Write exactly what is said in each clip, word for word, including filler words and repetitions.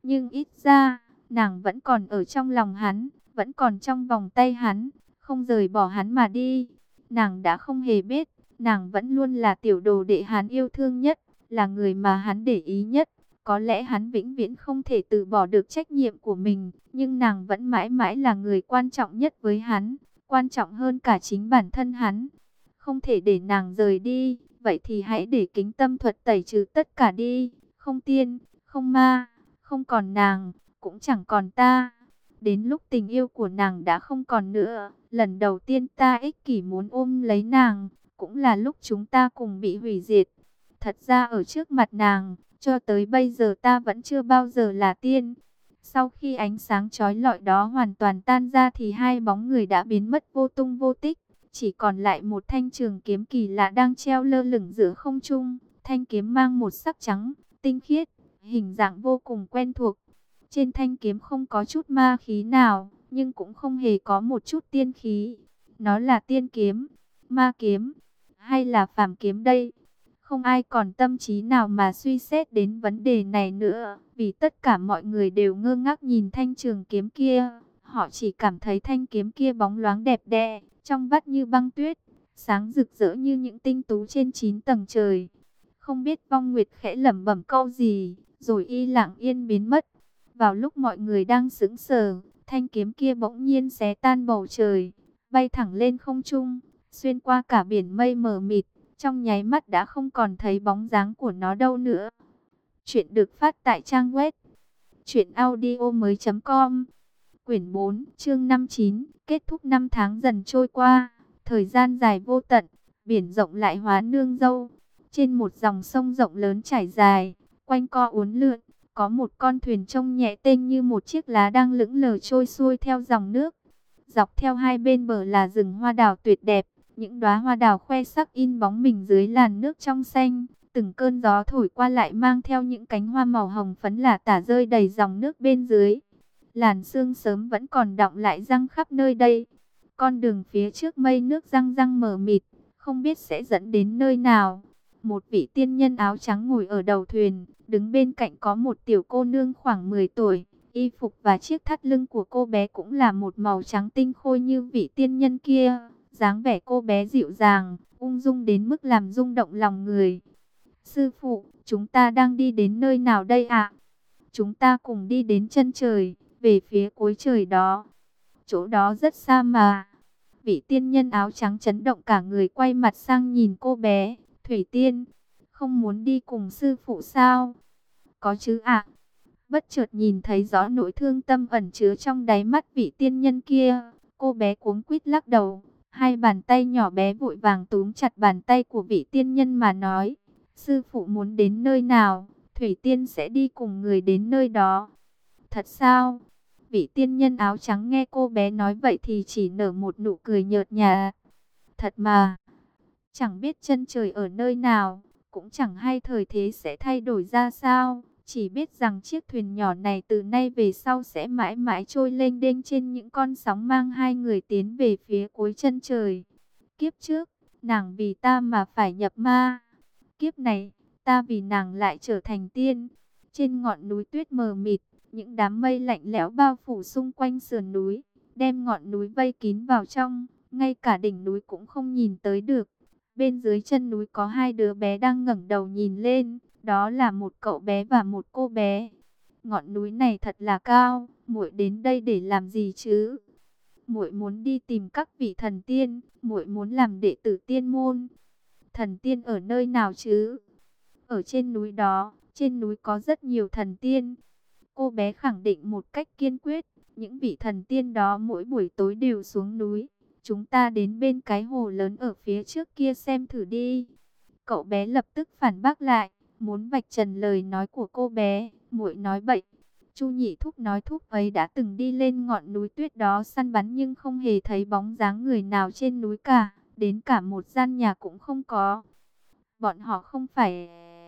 Nhưng ít ra, nàng vẫn còn ở trong lòng hắn, vẫn còn trong vòng tay hắn, không rời bỏ hắn mà đi. Nàng đã không hề biết, nàng vẫn luôn là tiểu đồ đệ hắn yêu thương nhất, là người mà hắn để ý nhất. Có lẽ hắn vĩnh viễn không thể từ bỏ được trách nhiệm của mình, nhưng nàng vẫn mãi mãi là người quan trọng nhất với hắn, quan trọng hơn cả chính bản thân hắn. Không thể để nàng rời đi, vậy thì hãy để kính tâm thuật tẩy trừ tất cả đi, không tiên, không ma, không còn nàng, cũng chẳng còn ta. Đến lúc tình yêu của nàng đã không còn nữa, lần đầu tiên ta ích kỷ muốn ôm lấy nàng, cũng là lúc chúng ta cùng bị hủy diệt. Thật ra ở trước mặt nàng, cho tới bây giờ ta vẫn chưa bao giờ là tiên. Sau khi ánh sáng chói lọi đó hoàn toàn tan ra thì hai bóng người đã biến mất vô tung vô tích. Chỉ còn lại một thanh trường kiếm kỳ lạ đang treo lơ lửng giữa không trung. Thanh kiếm mang một sắc trắng, tinh khiết, hình dạng vô cùng quen thuộc. Trên thanh kiếm không có chút ma khí nào, nhưng cũng không hề có một chút tiên khí. Nó là tiên kiếm, ma kiếm, hay là phàm kiếm đây? Không ai còn tâm trí nào mà suy xét đến vấn đề này nữa, vì tất cả mọi người đều ngơ ngác nhìn thanh trường kiếm kia. Họ chỉ cảm thấy thanh kiếm kia bóng loáng đẹp đẽ, trong vắt như băng tuyết, sáng rực rỡ như những tinh tú trên chín tầng trời. Không biết Vong Nguyệt khẽ lẩm bẩm câu gì, rồi y lặng yên biến mất. Vào lúc mọi người đang sững sờ, thanh kiếm kia bỗng nhiên xé tan bầu trời, bay thẳng lên không trung, xuyên qua cả biển mây mờ mịt. Trong nháy mắt đã không còn thấy bóng dáng của nó đâu nữa. Chuyện được phát tại trang web truyện audio mới chấm com. Quyển bốn, chương năm mươi chín, kết thúc năm tháng dần trôi qua, thời gian dài vô tận, biển rộng lại hóa nương dâu. Trên một dòng sông rộng lớn trải dài, quanh co uốn lượn, có một con thuyền trông nhẹ tênh như một chiếc lá đang lững lờ trôi xuôi theo dòng nước. Dọc theo hai bên bờ là rừng hoa đào tuyệt đẹp. Những đóa hoa đào khoe sắc in bóng mình dưới làn nước trong xanh, từng cơn gió thổi qua lại mang theo những cánh hoa màu hồng phấn lả tả rơi đầy dòng nước bên dưới. Làn sương sớm vẫn còn đọng lại răng khắp nơi đây. Con đường phía trước mây nước răng răng mờ mịt, không biết sẽ dẫn đến nơi nào. Một vị tiên nhân áo trắng ngồi ở đầu thuyền, đứng bên cạnh có một tiểu cô nương khoảng mười tuổi. Y phục và chiếc thắt lưng của cô bé cũng là một màu trắng tinh khôi như vị tiên nhân kia. Dáng vẻ cô bé dịu dàng, ung dung đến mức làm rung động lòng người. Sư phụ, chúng ta đang đi đến nơi nào đây ạ? Chúng ta cùng đi đến chân trời, về phía cuối trời đó. Chỗ đó rất xa mà. Vị tiên nhân áo trắng chấn động cả người, quay mặt sang nhìn cô bé. Thủy Tiên, không muốn đi cùng sư phụ sao? Có chứ ạ. Bất chợt nhìn thấy rõ nỗi thương tâm ẩn chứa trong đáy mắt vị tiên nhân kia. Cô bé cuống quýt lắc đầu. Hai bàn tay nhỏ bé vội vàng túm chặt bàn tay của vị tiên nhân mà nói. Sư phụ muốn đến nơi nào, Thủy Tiên sẽ đi cùng người đến nơi đó. Thật sao? Vị tiên nhân áo trắng nghe cô bé nói vậy thì chỉ nở một nụ cười nhợt nhạt. Thật mà, chẳng biết chân trời ở nơi nào, cũng chẳng hay thời thế sẽ thay đổi ra sao. Chỉ biết rằng chiếc thuyền nhỏ này từ nay về sau sẽ mãi mãi trôi lênh đênh trên những con sóng, mang hai người tiến về phía cuối chân trời. Kiếp trước, nàng vì ta mà phải nhập ma. Kiếp này, ta vì nàng lại trở thành tiên. Trên ngọn núi tuyết mờ mịt, những đám mây lạnh lẽo bao phủ xung quanh sườn núi, đem ngọn núi vây kín vào trong, ngay cả đỉnh núi cũng không nhìn tới được. Bên dưới chân núi có hai đứa bé đang ngẩng đầu nhìn lên, đó là một cậu bé và một cô bé. Ngọn núi này thật là cao, muội đến đây để làm gì chứ? Muội muốn đi tìm các vị thần tiên, muội muốn làm đệ tử tiên môn. Thần tiên ở nơi nào chứ? Ở trên núi đó, trên núi có rất nhiều thần tiên. Cô bé khẳng định một cách kiên quyết, những vị thần tiên đó mỗi buổi tối đều xuống núi. Chúng ta đến bên cái hồ lớn ở phía trước kia xem thử đi. Cậu bé lập tức phản bác lại, muốn vạch trần lời nói của cô bé. Muội nói bậy. Chu Nhị Thúc nói thúc ấy đã từng đi lên ngọn núi tuyết đó săn bắn, nhưng không hề thấy bóng dáng người nào trên núi cả, đến cả một gian nhà cũng không có. Bọn họ không phải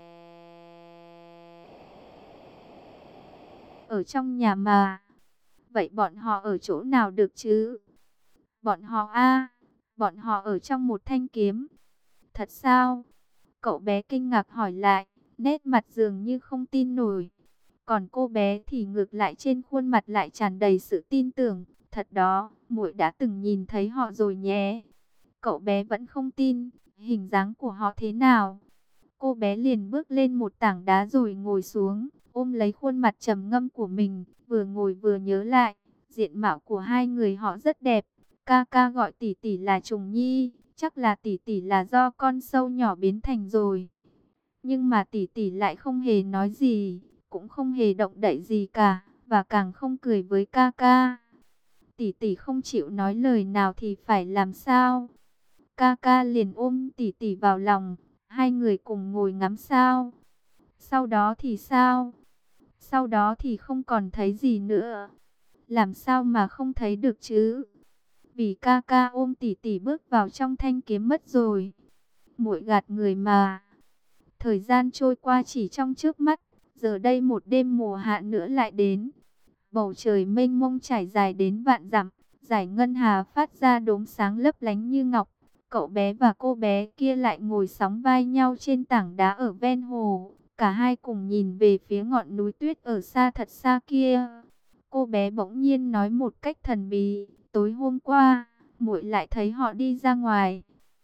ở trong nhà mà. Vậy bọn họ ở chỗ nào được chứ? Bọn họ a, bọn họ ở trong một thanh kiếm. Thật sao? Cậu bé kinh ngạc hỏi lại, nét mặt dường như không tin nổi. Còn cô bé thì ngược lại trên khuôn mặt lại tràn đầy sự tin tưởng. Thật đó, muội đã từng nhìn thấy họ rồi nhé. Cậu bé vẫn không tin, hình dáng của họ thế nào. Cô bé liền bước lên một tảng đá rồi ngồi xuống, ôm lấy khuôn mặt trầm ngâm của mình, vừa ngồi vừa nhớ lại. Diện mạo của hai người họ rất đẹp. Ca ca gọi tỷ tỷ là Trùng Nhi, chắc là tỷ tỷ là do con sâu nhỏ biến thành rồi. Nhưng mà tỷ tỷ lại không hề nói gì, cũng không hề động đậy gì cả, và càng không cười với ca ca. Tỷ tỷ không chịu nói lời nào thì phải làm sao? Ca ca liền ôm tỷ tỷ vào lòng, hai người cùng ngồi ngắm sao. Sau đó thì sao? Sau đó thì không còn thấy gì nữa. Làm sao mà không thấy được chứ? Vì ca ca ôm tỷ tỷ bước vào trong thanh kiếm mất rồi. Muội gạt người mà. Thời gian trôi qua chỉ trong chớp mắt, giờ đây một đêm mùa hạ nữa lại đến. Bầu trời mênh mông trải dài đến vạn dặm, dải ngân hà phát ra đốm sáng lấp lánh như ngọc. Cậu bé và cô bé kia lại ngồi sóng vai nhau trên tảng đá ở ven hồ. Cả hai cùng nhìn về phía ngọn núi tuyết ở xa thật xa kia. Cô bé bỗng nhiên nói một cách thần bí, tối hôm qua, muội lại thấy họ đi ra ngoài.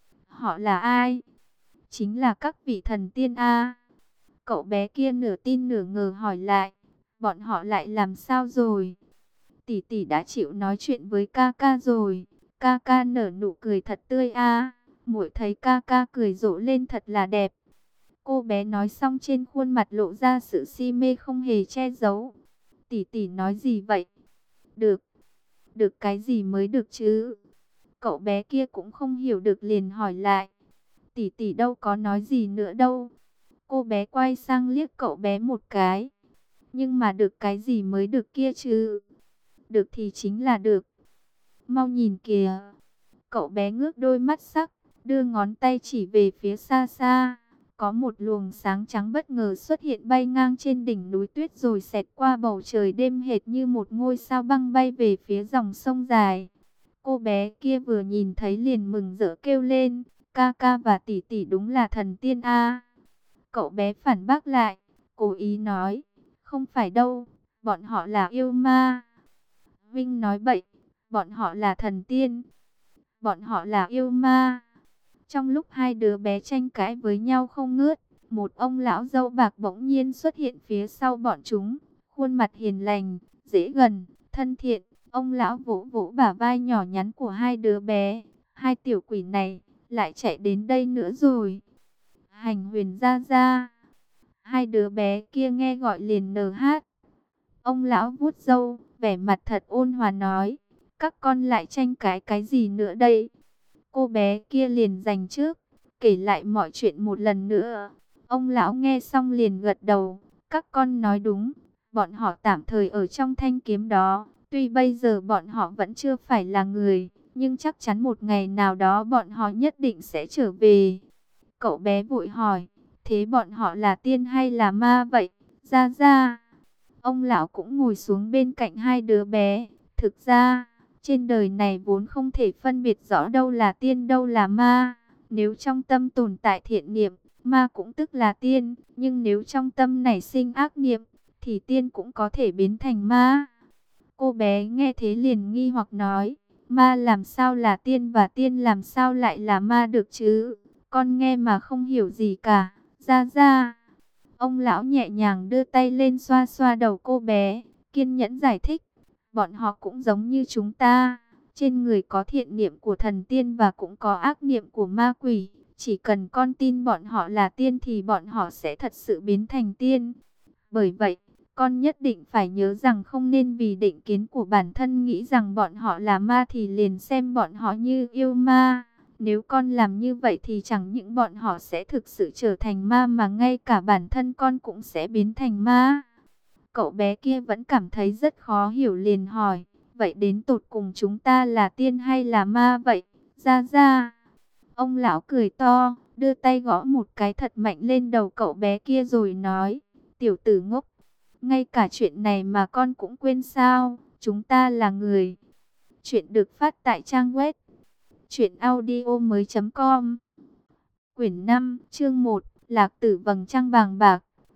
Họ là ai? Chính là các vị thần tiên a. Cậu bé kia nửa tin nửa ngờ hỏi lại, bọn họ lại làm sao rồi? Tỷ tỷ đã chịu nói chuyện với ca ca rồi. Ca ca nở nụ cười thật tươi a. Muội thấy ca ca cười rộ lên thật là đẹp. Cô bé nói xong trên khuôn mặt lộ ra sự si mê không hề che giấu. Tỷ tỷ nói gì vậy? Được. Được cái gì mới được chứ? Cậu bé kia cũng không hiểu được liền hỏi lại. Tỷ tỷ đâu có nói gì nữa đâu. Cô bé quay sang liếc cậu bé một cái. Nhưng mà được cái gì mới được kia chứ? Được thì chính là được. Mau nhìn kìa. Cậu bé ngước đôi mắt sắc, đưa ngón tay chỉ về phía xa xa. Có một luồng sáng trắng bất ngờ xuất hiện bay ngang trên đỉnh núi tuyết rồi xẹt qua bầu trời đêm hệt như một ngôi sao băng bay về phía dòng sông dài. Cô bé kia vừa nhìn thấy liền mừng rỡ kêu lên, ca ca và tỷ tỷ đúng là thần tiên a. Cậu bé phản bác lại, cố ý nói, không phải đâu, bọn họ là yêu ma. Vinh nói bậy, bọn họ là thần tiên, bọn họ là yêu ma. Trong lúc hai đứa bé tranh cãi với nhau không ngớt, một ông lão râu bạc bỗng nhiên xuất hiện phía sau bọn chúng, khuôn mặt hiền lành, dễ gần, thân thiện. Ông lão vỗ vỗ bả vai nhỏ nhắn của hai đứa bé, hai tiểu quỷ này lại chạy đến đây nữa rồi. Hành Huyền ra ra. Hai đứa bé kia nghe gọi liền nở hát. Ông lão vuốt râu, vẻ mặt thật ôn hòa nói, các con lại tranh cãi cái gì nữa đây? Cô bé kia liền giành trước, kể lại mọi chuyện một lần nữa. Ông lão nghe xong liền gật đầu, các con nói đúng, bọn họ tạm thời ở trong thanh kiếm đó. Tuy bây giờ bọn họ vẫn chưa phải là người, nhưng chắc chắn một ngày nào đó bọn họ nhất định sẽ trở về. Cậu bé vội hỏi, thế bọn họ là tiên hay là ma vậy? Ra ra. Ông lão cũng ngồi xuống bên cạnh hai đứa bé. Thực ra, trên đời này vốn không thể phân biệt rõ đâu là tiên đâu là ma. Nếu trong tâm tồn tại thiện niệm, ma cũng tức là tiên. Nhưng nếu trong tâm nảy sinh ác niệm, thì tiên cũng có thể biến thành ma. Cô bé nghe thế liền nghi hoặc nói, ma làm sao là tiên và tiên làm sao lại là ma được chứ? Con nghe mà không hiểu gì cả. Ra ra. Ông lão nhẹ nhàng đưa tay lên xoa xoa đầu cô bé, kiên nhẫn giải thích. Bọn họ cũng giống như chúng ta. Trên người có thiện niệm của thần tiên và cũng có ác niệm của ma quỷ. Chỉ cần con tin bọn họ là tiên thì bọn họ sẽ thật sự biến thành tiên. Bởi vậy, con nhất định phải nhớ rằng không nên vì định kiến của bản thân nghĩ rằng bọn họ là ma thì liền xem bọn họ như yêu ma. Nếu con làm như vậy thì chẳng những bọn họ sẽ thực sự trở thành ma mà ngay cả bản thân con cũng sẽ biến thành ma. Cậu bé kia vẫn cảm thấy rất khó hiểu liền hỏi, vậy đến tột cùng chúng ta là tiên hay là ma vậy? Ra ra. Ông lão cười to, đưa tay gõ một cái thật mạnh lên đầu cậu bé kia rồi nói, tiểu tử ngốc, ngay cả chuyện này mà con cũng quên sao? Chúng ta là người. Chuyện được phát tại trang web truyện audio mới chấm com. Quyển năm, chương một, Lạc Tử vầng trăng vàng bạc.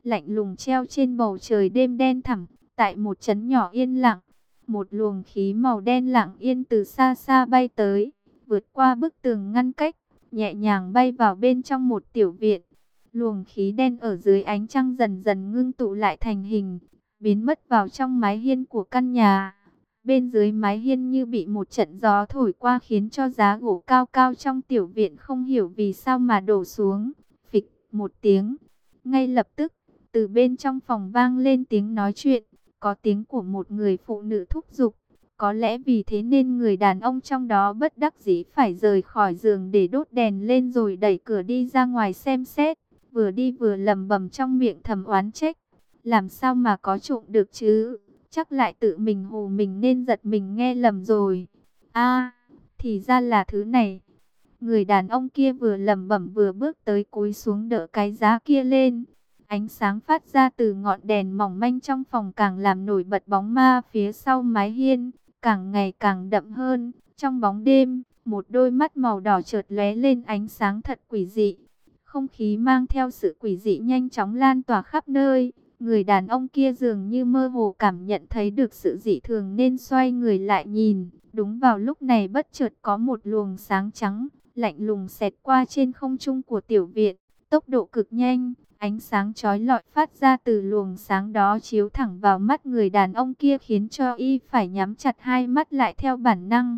lạnh lùng treo trên bầu trời đêm đen thẳm. Tại một trấn nhỏ yên lặng, một luồng khí màu đen lặng yên từ xa xa bay tới, vượt qua bức tường ngăn cách, nhẹ nhàng bay vào bên trong một tiểu viện. Luồng khí đen ở dưới ánh trăng dần dần ngưng tụ lại thành hình, biến mất vào trong mái hiên của căn nhà. Bên dưới mái hiên như bị một trận gió thổi qua, khiến cho giá gỗ cao cao trong tiểu viện không hiểu vì sao mà đổ xuống. Phịch một tiếng, ngay lập tức, từ bên trong phòng vang lên tiếng nói chuyện, có tiếng của một người phụ nữ thúc giục. Có lẽ vì thế nên người đàn ông trong đó bất đắc dĩ phải rời khỏi giường để đốt đèn lên rồi đẩy cửa đi ra ngoài xem xét. Vừa đi vừa lẩm bẩm trong miệng thầm oán trách. Làm sao mà có trộm được chứ? Chắc lại tự mình hù mình nên giật mình nghe lầm rồi. A, thì ra là thứ này. Người đàn ông kia vừa lẩm bẩm vừa bước tới cúi xuống đỡ cái giá kia lên. Ánh sáng phát ra từ ngọn đèn mỏng manh trong phòng càng làm nổi bật bóng ma phía sau mái hiên, càng ngày càng đậm hơn. Trong bóng đêm, một đôi mắt màu đỏ chợt lóe lên ánh sáng thật quỷ dị. Không khí mang theo sự quỷ dị nhanh chóng lan tỏa khắp nơi. Người đàn ông kia dường như mơ hồ cảm nhận thấy được sự dị thường nên xoay người lại nhìn. Đúng vào lúc này bất chợt có một luồng sáng trắng, lạnh lùng xẹt qua trên không trung của tiểu viện. Tốc độ cực nhanh, ánh sáng chói lọi phát ra từ luồng sáng đó chiếu thẳng vào mắt người đàn ông kia, khiến cho y phải nhắm chặt hai mắt lại theo bản năng.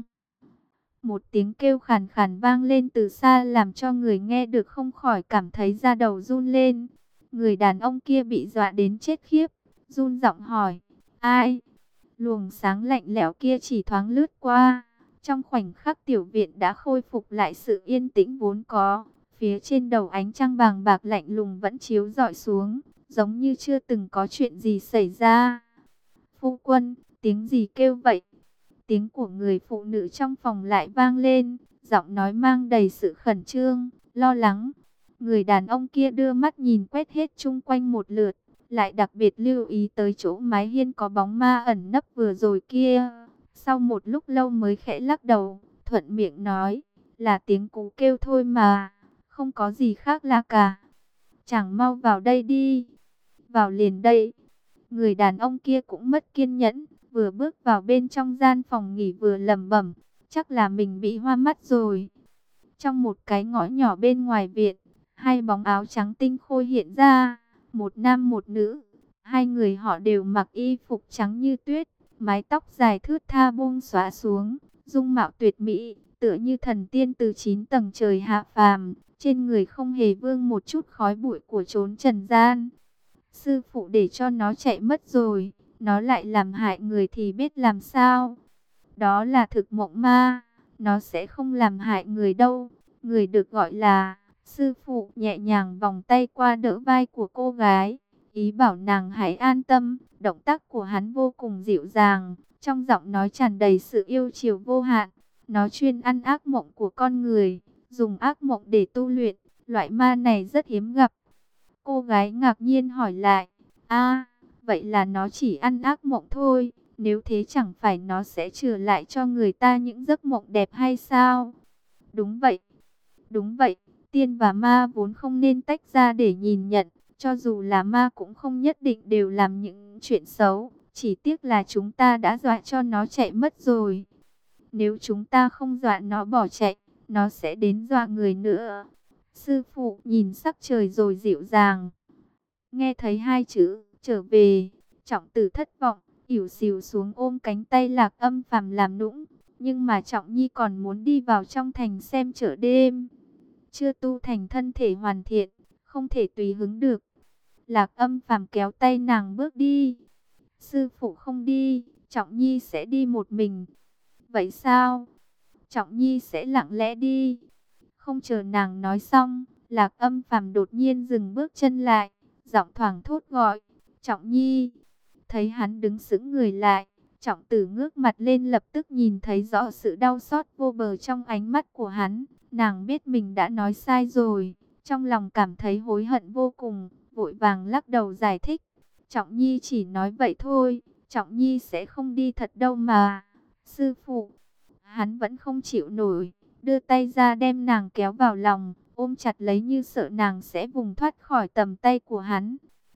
Một tiếng kêu khàn khàn vang lên từ xa làm cho người nghe được không khỏi cảm thấy da đầu run lên. Người đàn ông kia bị dọa đến chết khiếp, run giọng hỏi, ai? Luồng sáng lạnh lẽo kia chỉ thoáng lướt qua. Trong khoảnh khắc tiểu viện đã khôi phục lại sự yên tĩnh vốn có. Phía trên đầu ánh trăng vàng bạc lạnh lùng vẫn chiếu rọi xuống, giống như chưa từng có chuyện gì xảy ra. Phu quân, tiếng gì kêu vậy? Tiếng của người phụ nữ trong phòng lại vang lên, giọng nói mang đầy sự khẩn trương, lo lắng. Người đàn ông kia đưa mắt nhìn quét hết chung quanh một lượt, lại đặc biệt lưu ý tới chỗ mái hiên có bóng ma ẩn nấp vừa rồi kia. Sau một lúc lâu mới khẽ lắc đầu, thuận miệng nói, là tiếng cú kêu thôi mà, không có gì khác là cả. Chàng mau vào đây đi. Vào liền đây. Người đàn ông kia cũng mất kiên nhẫn, vừa bước vào bên trong gian phòng nghỉ vừa lẩm bẩm, chắc là mình bị hoa mắt rồi. Trong một cái ngõ nhỏ bên ngoài viện, hai bóng áo trắng tinh khôi hiện ra, một nam một nữ. Hai người họ đều mặc y phục trắng như tuyết, mái tóc dài thướt tha buông xõa xuống, dung mạo tuyệt mỹ, tựa như thần tiên từ chín tầng trời hạ phàm, trên người không hề vương một chút khói bụi của chốn trần gian. Sư phụ để cho nó chạy mất rồi, nó lại làm hại người thì biết làm sao? Đó là thực mộng ma, nó sẽ không làm hại người đâu. Người được gọi là sư phụ nhẹ nhàng vòng tay qua đỡ vai của cô gái, ý bảo nàng hãy an tâm. Động tác của hắn vô cùng dịu dàng, trong giọng nói tràn đầy sự yêu chiều vô hạn. Nó chuyên ăn ác mộng của con người, dùng ác mộng để tu luyện, loại ma này rất hiếm gặp. Cô gái ngạc nhiên hỏi lại, a, vậy là nó chỉ ăn ác mộng thôi, nếu thế chẳng phải nó sẽ trừ lại cho người ta những giấc mộng đẹp hay sao? Đúng vậy, đúng vậy, tiên và ma vốn không nên tách ra để nhìn nhận, cho dù là ma cũng không nhất định đều làm những chuyện xấu, chỉ tiếc là chúng ta đã dọa cho nó chạy mất rồi. Nếu chúng ta không dọa nó bỏ chạy, nó sẽ đến dọa người nữa. Sư phụ nhìn sắc trời rồi dịu dàng. Nghe thấy hai chữ trở về, Trọng Tử thất vọng, ỉu xìu xuống ôm cánh tay Lạc Âm Phàm làm nũng. Nhưng mà Trọng Nhi còn muốn đi vào trong thành xem chợ đêm. Chưa tu thành thân thể hoàn thiện, không thể tùy hứng được. Lạc Âm Phàm kéo tay nàng bước đi. Sư phụ không đi, Trọng Nhi sẽ đi một mình. Vậy sao? Trọng Nhi sẽ lặng lẽ đi. Không chờ nàng nói xong, Lạc Âm Phàm đột nhiên dừng bước chân lại, giọng thoảng thốt gọi, Trọng Nhi. Thấy hắn đứng sững người lại, Trọng Tử ngước mặt lên, lập tức nhìn thấy rõ sự đau xót vô bờ trong ánh mắt của hắn. Nàng biết mình đã nói sai rồi, trong lòng cảm thấy hối hận vô cùng, vội vàng lắc đầu giải thích. Trọng Nhi chỉ nói vậy thôi, Trọng Nhi sẽ không đi thật đâu mà. Sư phụ, hắn vẫn không chịu nổi, đưa tay ra đem nàng kéo vào lòng, ôm chặt lấy như sợ nàng sẽ vùng thoát khỏi tầm tay của hắn.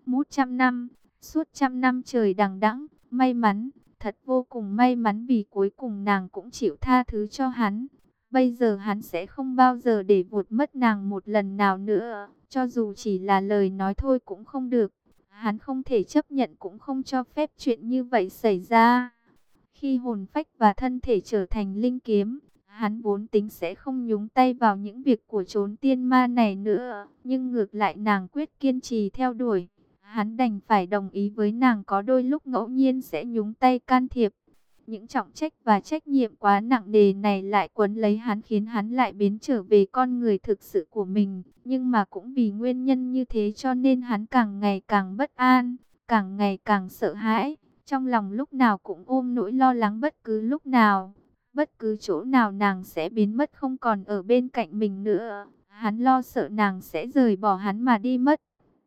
Mút trăm năm, suốt trăm năm trời đằng đẵng, may mắn, thật vô cùng may mắn vì cuối cùng nàng cũng chịu tha thứ cho hắn. Bây giờ hắn sẽ không bao giờ để vụt mất nàng một lần nào nữa, cho dù chỉ là lời nói thôi cũng không được. Hắn không thể chấp nhận cũng không cho phép chuyện như vậy xảy ra. Khi hồn phách và thân thể trở thành linh kiếm, hắn vốn tính sẽ không nhúng tay vào những việc của chốn tiên ma này nữa. Nhưng ngược lại nàng quyết kiên trì theo đuổi. Hắn đành phải đồng ý với nàng, có đôi lúc ngẫu nhiên sẽ nhúng tay can thiệp. Những trọng trách và trách nhiệm quá nặng nề này lại quấn lấy hắn, khiến hắn lại biến trở về con người thực sự của mình. Nhưng mà cũng vì nguyên nhân như thế cho nên hắn càng ngày càng bất an, càng ngày càng sợ hãi. Trong lòng lúc nào cũng ôm nỗi lo lắng bất cứ lúc nào, bất cứ chỗ nào nàng sẽ biến mất không còn ở bên cạnh mình nữa. Hắn lo sợ nàng sẽ rời bỏ hắn mà đi mất.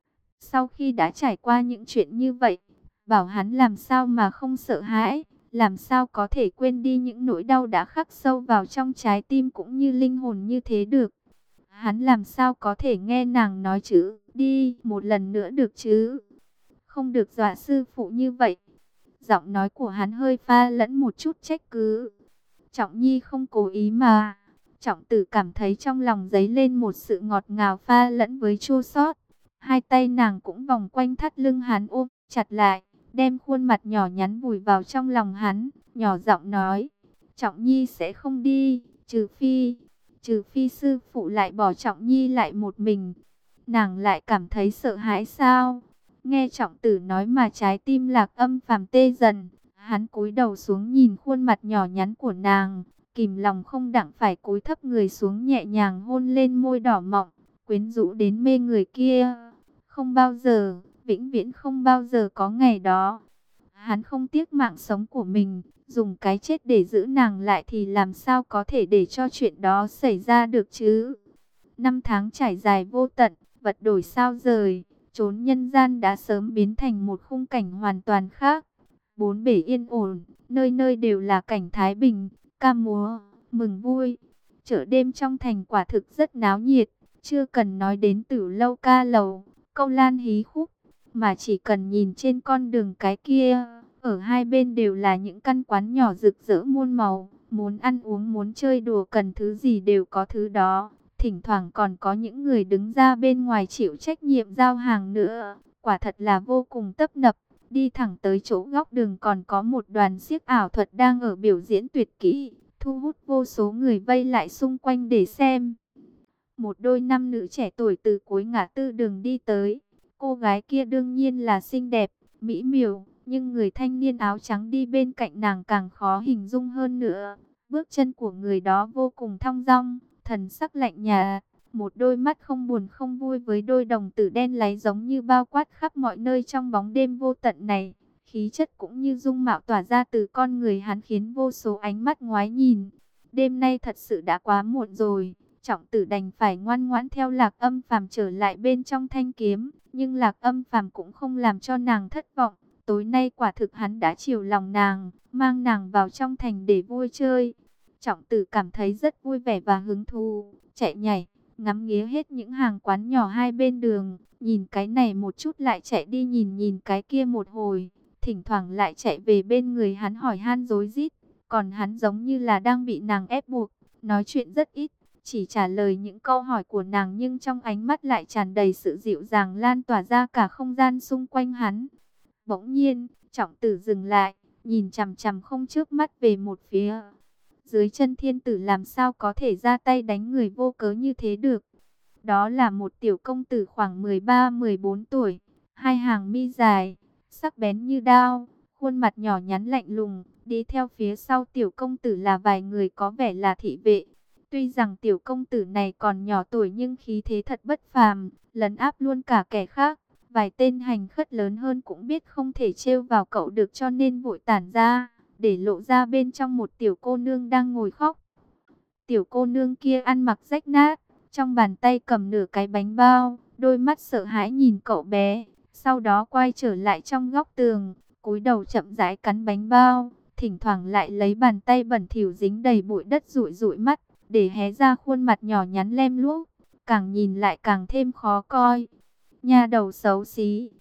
Sau khi đã trải qua những chuyện như vậy, bảo hắn làm sao mà không sợ hãi, làm sao có thể quên đi những nỗi đau đã khắc sâu vào trong trái tim cũng như linh hồn như thế được. Hắn làm sao có thể nghe nàng nói chứ, đi một lần nữa được chứ, không được dọa sư phụ như vậy. Giọng nói của hắn hơi pha lẫn một chút trách cứ. Trọng Nhi không cố ý mà. Trọng Tử cảm thấy trong lòng dấy lên một sự ngọt ngào pha lẫn với chua xót. Hai tay nàng cũng vòng quanh thắt lưng hắn ôm chặt lại, đem khuôn mặt nhỏ nhắn vùi vào trong lòng hắn, nhỏ giọng nói: Trọng Nhi sẽ không đi, trừ phi, trừ phi sư phụ lại bỏ Trọng Nhi lại một mình. Nàng lại cảm thấy sợ hãi sao? Nghe Trọng Tử nói mà trái tim Lạc Âm Phàm tê dần. Hắn cúi đầu xuống nhìn khuôn mặt nhỏ nhắn của nàng, kìm lòng không đặng phải cúi thấp người xuống nhẹ nhàng hôn lên môi đỏ mọng, quyến rũ đến mê người kia. Không bao giờ, vĩnh viễn không bao giờ có ngày đó. Hắn không tiếc mạng sống của mình, dùng cái chết để giữ nàng lại thì làm sao có thể để cho chuyện đó xảy ra được chứ? Năm tháng trải dài vô tận, vật đổi sao rời, chốn nhân gian đã sớm biến thành một khung cảnh hoàn toàn khác. Bốn bể yên ổn, nơi nơi đều là cảnh thái bình, ca múa, mừng vui. Chợ đêm trong thành quả thực rất náo nhiệt, chưa cần nói đến Tử Lâu ca lầu, câu lan hí khúc, mà chỉ cần nhìn trên con đường cái kia, ở hai bên đều là những căn quán nhỏ rực rỡ muôn màu, muốn ăn uống muốn chơi đùa cần thứ gì đều có thứ đó. Thỉnh thoảng còn có những người đứng ra bên ngoài chịu trách nhiệm giao hàng nữa, quả thật là vô cùng tấp nập. Đi thẳng tới chỗ góc đường còn có một đoàn xiếc ảo thuật đang ở biểu diễn tuyệt kỹ, thu hút vô số người vây lại xung quanh để xem. Một đôi nam nữ trẻ tuổi từ cuối ngã tư đường đi tới. Cô gái kia đương nhiên là xinh đẹp, mỹ miều, nhưng người thanh niên áo trắng đi bên cạnh nàng càng khó hình dung hơn nữa. Bước chân của người đó vô cùng thong dong, thần sắc lạnh nhạt, một đôi mắt không buồn không vui với đôi đồng tử đen láy giống như bao quát khắp mọi nơi trong bóng đêm vô tận này. Khí chất cũng như dung mạo tỏa ra từ con người hắn khiến vô số ánh mắt ngoái nhìn. Đêm nay thật sự đã quá muộn rồi, Trọng Tử đành phải ngoan ngoãn theo Lạc Âm Phàm trở lại bên trong thanh kiếm. Nhưng Lạc Âm Phàm cũng không làm cho nàng thất vọng. Tối nay quả thực hắn đã chiều lòng nàng, mang nàng vào trong thành để vui chơi. Trọng Tử cảm thấy rất vui vẻ và hứng thú, chạy nhảy, ngắm nghía hết những hàng quán nhỏ hai bên đường, nhìn cái này một chút lại chạy đi nhìn nhìn cái kia một hồi, thỉnh thoảng lại chạy về bên người hắn hỏi han rối rít, còn hắn giống như là đang bị nàng ép buộc, nói chuyện rất ít, chỉ trả lời những câu hỏi của nàng nhưng trong ánh mắt lại tràn đầy sự dịu dàng lan tỏa ra cả không gian xung quanh hắn. Bỗng nhiên, Trọng Tử dừng lại, nhìn chằm chằm không chớp mắt về một phía. Dưới chân thiên tử làm sao có thể ra tay đánh người vô cớ như thế được. Đó là một tiểu công tử khoảng mười ba mười bốn tuổi, hai hàng mi dài, sắc bén như đao, khuôn mặt nhỏ nhắn lạnh lùng. Đi theo phía sau tiểu công tử là vài người có vẻ là thị vệ. Tuy rằng tiểu công tử này còn nhỏ tuổi nhưng khí thế thật bất phàm, lấn áp luôn cả kẻ khác. Vài tên hành khất lớn hơn cũng biết không thể trêu vào cậu được cho nên vội tản ra, để lộ ra bên trong một tiểu cô nương đang ngồi khóc. Tiểu cô nương kia ăn mặc rách nát, trong bàn tay cầm nửa cái bánh bao, đôi mắt sợ hãi nhìn cậu bé, sau đó quay trở lại trong góc tường, cúi đầu chậm rãi cắn bánh bao, thỉnh thoảng lại lấy bàn tay bẩn thỉu dính đầy bụi đất dụi dụi mắt, để hé ra khuôn mặt nhỏ nhắn lem luốc, càng nhìn lại càng thêm khó coi. Nha đầu xấu xí.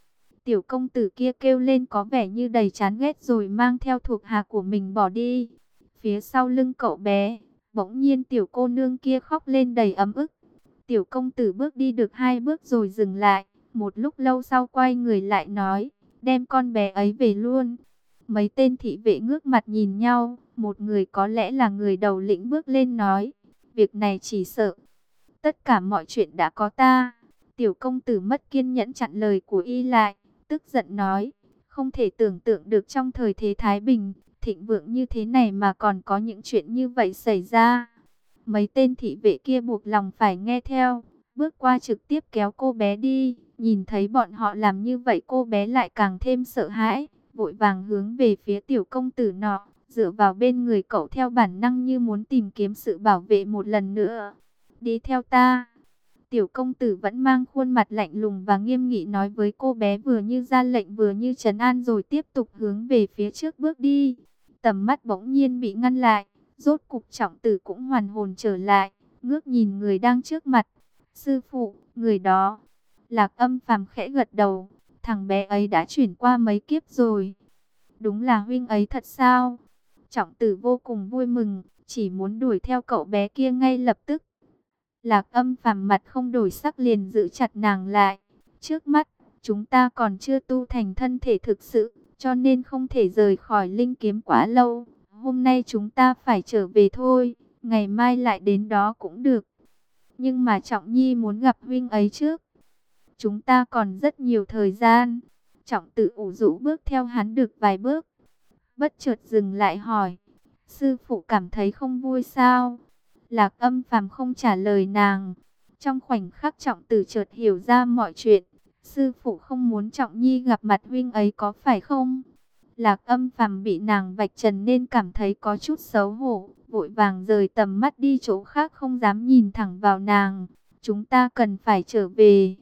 Tiểu công tử kia kêu lên có vẻ như đầy chán ghét rồi mang theo thuộc hạ của mình bỏ đi. Phía sau lưng cậu bé, bỗng nhiên tiểu cô nương kia khóc lên đầy ấm ức. Tiểu công tử bước đi được hai bước rồi dừng lại. Một lúc lâu sau quay người lại nói, đem con bé ấy về luôn. Mấy tên thị vệ ngước mặt nhìn nhau. Một người có lẽ là người đầu lĩnh bước lên nói, việc này chỉ sợ tất cả mọi chuyện đã có ta. Tiểu công tử mất kiên nhẫn chặn lời của y lại, tức giận nói, không thể tưởng tượng được trong thời thế Thái Bình, thịnh vượng như thế này mà còn có những chuyện như vậy xảy ra. Mấy tên thị vệ kia buộc lòng phải nghe theo, bước qua trực tiếp kéo cô bé đi. Nhìn thấy bọn họ làm như vậy cô bé lại càng thêm sợ hãi, vội vàng hướng về phía tiểu công tử nọ, dựa vào bên người cậu theo bản năng như muốn tìm kiếm sự bảo vệ một lần nữa. Đi theo ta. Tiểu công tử vẫn mang khuôn mặt lạnh lùng và nghiêm nghị nói với cô bé, vừa như ra lệnh vừa như trấn an, rồi tiếp tục hướng về phía trước bước đi. Tầm mắt bỗng nhiên bị ngăn lại, rốt cục Trọng Tử cũng hoàn hồn trở lại, ngước nhìn người đang trước mặt. Sư phụ, người đó. Lạc Âm Phàm khẽ gật đầu, thằng bé ấy đã chuyển qua mấy kiếp rồi. Đúng là huynh ấy thật sao? Trọng Tử vô cùng vui mừng, chỉ muốn đuổi theo cậu bé kia ngay lập tức. Lạc Âm Phàm mặt không đổi sắc liền giữ chặt nàng lại. Trước mắt, chúng ta còn chưa tu thành thân thể thực sự, cho nên không thể rời khỏi linh kiếm quá lâu. Hôm nay chúng ta phải trở về thôi, ngày mai lại đến đó cũng được. Nhưng mà Trọng Nhi muốn gặp huynh ấy trước. Chúng ta còn rất nhiều thời gian. Trọng Tử ủ rũ bước theo hắn được vài bước, bất chợt dừng lại hỏi, sư phụ cảm thấy không vui sao? Lạc Âm Phàm không trả lời nàng. Trong khoảnh khắc Trọng Tử chợt hiểu ra mọi chuyện. Sư phụ không muốn Trọng Nhi gặp mặt huynh ấy có phải không? Lạc Âm Phàm bị nàng vạch trần nên cảm thấy có chút xấu hổ, vội vàng rời tầm mắt đi chỗ khác, không dám nhìn thẳng vào nàng. Chúng ta cần phải trở về.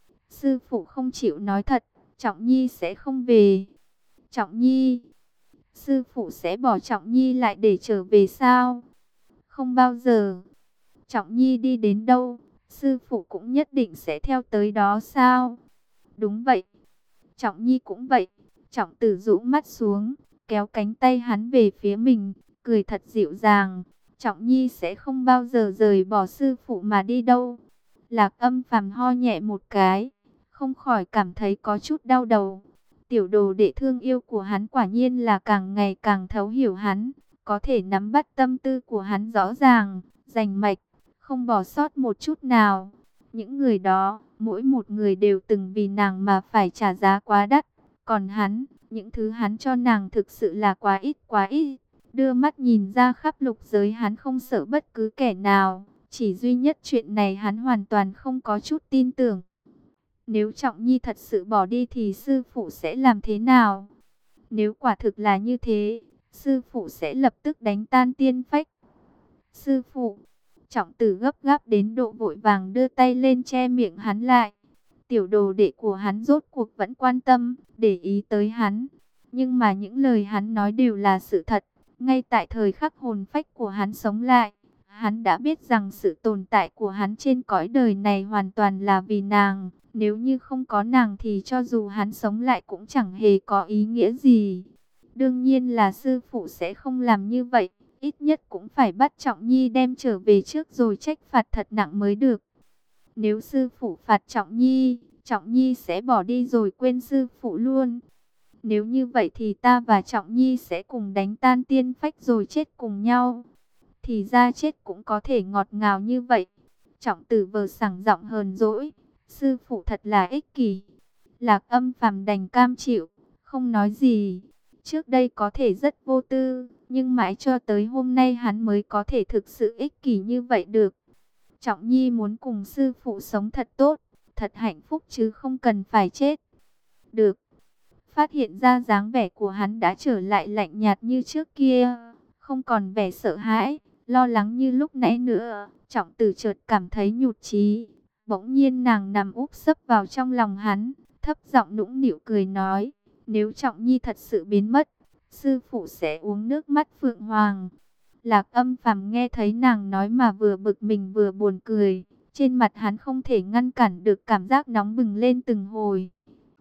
Sư phụ không chịu nói thật, Trọng Nhi sẽ không về. Trọng Nhi, sư phụ sẽ bỏ Trọng Nhi lại để trở về sao? Không bao giờ. Trọng Nhi đi đến đâu, sư phụ cũng nhất định sẽ theo tới đó sao? Đúng vậy. Trọng Nhi cũng vậy. Trọng Tử rũ mắt xuống, kéo cánh tay hắn về phía mình, cười thật dịu dàng. Trọng Nhi sẽ không bao giờ rời bỏ sư phụ mà đi đâu. Lạc Âm Phàm ho nhẹ một cái, không khỏi cảm thấy có chút đau đầu. Tiểu đồ đệ thương yêu của hắn quả nhiên là càng ngày càng thấu hiểu hắn, có thể nắm bắt tâm tư của hắn rõ ràng, rành mạch, không bỏ sót một chút nào. Những người đó, mỗi một người đều từng vì nàng mà phải trả giá quá đắt. Còn hắn, những thứ hắn cho nàng thực sự là quá ít quá ít. Đưa mắt nhìn ra khắp lục giới, hắn không sợ bất cứ kẻ nào. Chỉ duy nhất chuyện này hắn hoàn toàn không có chút tin tưởng. Nếu Trọng Nhi thật sự bỏ đi thì sư phụ sẽ làm thế nào? Nếu quả thực là như thế, sư phụ sẽ lập tức đánh tan tiên phách. Sư phụ, Trọng Tử gấp gáp đến độ vội vàng đưa tay lên che miệng hắn lại. Tiểu đồ đệ của hắn rốt cuộc vẫn quan tâm, để ý tới hắn. Nhưng mà những lời hắn nói đều là sự thật. Ngay tại thời khắc hồn phách của hắn sống lại, hắn đã biết rằng sự tồn tại của hắn trên cõi đời này hoàn toàn là vì nàng. Nếu như không có nàng thì cho dù hắn sống lại cũng chẳng hề có ý nghĩa gì. Đương nhiên là sư phụ sẽ không làm như vậy. Ít nhất cũng phải bắt Trọng Nhi đem trở về trước rồi trách phạt thật nặng mới được. Nếu sư phụ phạt Trọng Nhi, Trọng Nhi sẽ bỏ đi rồi quên sư phụ luôn. Nếu như vậy thì ta và Trọng Nhi sẽ cùng đánh tan tiên phách rồi chết cùng nhau. Thì ra chết cũng có thể ngọt ngào như vậy. Trọng Tử vờ sảng giọng hờn dỗi. Sư phụ thật là ích kỷ. Lạc Âm Phàm đành cam chịu, không nói gì. Trước đây có thể rất vô tư, nhưng mãi cho tới hôm nay hắn mới có thể thực sự ích kỷ như vậy được. Trọng Nhi muốn cùng sư phụ sống thật tốt, thật hạnh phúc chứ không cần phải chết. Được. Phát hiện ra dáng vẻ của hắn đã trở lại lạnh nhạt như trước kia, không còn vẻ sợ hãi, lo lắng như lúc nãy nữa. Trọng Tử chợt cảm thấy nhụt chí. Bỗng nhiên nàng nằm úp sấp vào trong lòng hắn, thấp giọng nũng nịu cười nói, nếu Trọng Nhi thật sự biến mất, sư phụ sẽ uống nước mắt Phượng Hoàng. Lạc Âm Phàm nghe thấy nàng nói mà vừa bực mình vừa buồn cười, trên mặt hắn không thể ngăn cản được cảm giác nóng bừng lên từng hồi.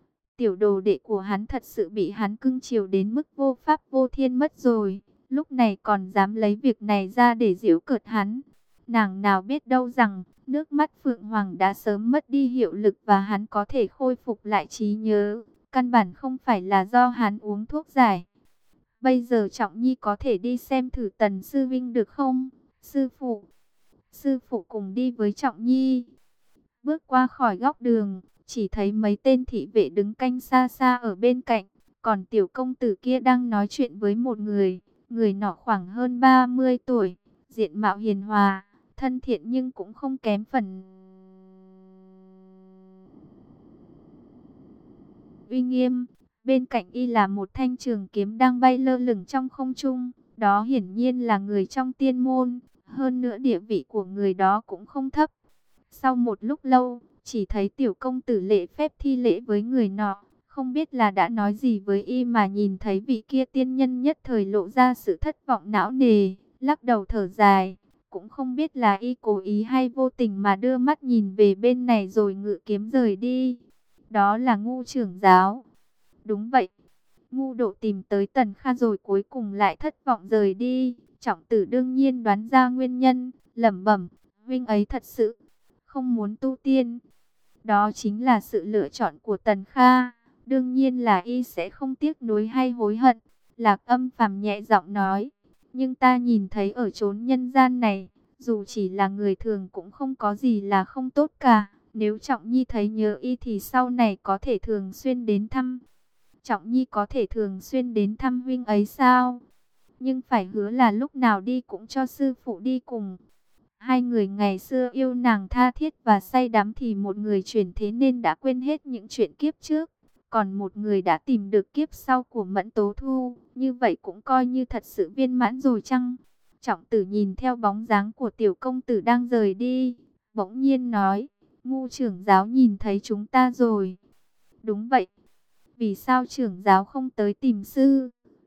tiểu đồ đệ của hắn thật sự bị hắn cưng chiều đến mức vô pháp vô thiên mất rồi. Lúc này còn dám lấy việc này ra để giễu cợt hắn. Nàng nào biết đâu rằng, nước mắt Phượng Hoàng đã sớm mất đi hiệu lực và hắn có thể khôi phục lại trí nhớ. Căn bản không phải là do hắn uống thuốc giải. Bây giờ Trọng Nhi có thể đi xem thử Tần Sư Vinh được không? Sư phụ, sư phụ cùng đi với Trọng Nhi. Bước qua khỏi góc đường, chỉ thấy mấy tên thị vệ đứng canh xa xa ở bên cạnh. Còn tiểu công tử kia đang nói chuyện với một người. Người nọ khoảng hơn ba mươi tuổi, diện mạo hiền hòa, thân thiện nhưng cũng không kém phần uy nghiêm. Bên cạnh y là một thanh trường kiếm đang bay lơ lửng trong không trung. Đó hiển nhiên là người trong tiên môn. Hơn nữa địa vị của người đó cũng không thấp. Sau một lúc lâu, chỉ thấy tiểu công tử lễ phép thi lễ với người nọ. Không biết là đã nói gì với y mà nhìn thấy vị kia tiên nhân nhất thời lộ ra sự thất vọng não nề, lắc đầu thở dài. Cũng không biết là y cố ý hay vô tình mà đưa mắt nhìn về bên này rồi ngự kiếm rời đi. Đó là Ngu trưởng giáo. Đúng vậy. Ngu Độ tìm tới Tần Kha rồi cuối cùng lại thất vọng rời đi. Trọng tử đương nhiên đoán ra nguyên nhân, lẩm bẩm, huynh ấy thật sự không muốn tu tiên. Đó chính là sự lựa chọn của Tần Kha. Đương nhiên là y sẽ không tiếc nuối hay hối hận. Lạc Âm Phàm nhẹ giọng nói. Nhưng ta nhìn thấy ở chốn nhân gian này, dù chỉ là người thường cũng không có gì là không tốt cả. Nếu Trọng Nhi thấy nhớ y thì sau này có thể thường xuyên đến thăm. Trọng Nhi có thể thường xuyên đến thăm huynh ấy sao? Nhưng phải hứa là lúc nào đi cũng cho sư phụ đi cùng. Hai người ngày xưa yêu nàng tha thiết và say đắm thì một người chuyển thế nên đã quên hết những chuyện kiếp trước. Còn một người đã tìm được kiếp sau của Mẫn Tố Thu. Như vậy cũng coi như thật sự viên mãn rồi chăng? Trọng tử nhìn theo bóng dáng của tiểu công tử đang rời đi. Bỗng nhiên nói, Ngu trưởng giáo nhìn thấy chúng ta rồi. Đúng vậy. Vì sao trưởng giáo không tới tìm sư?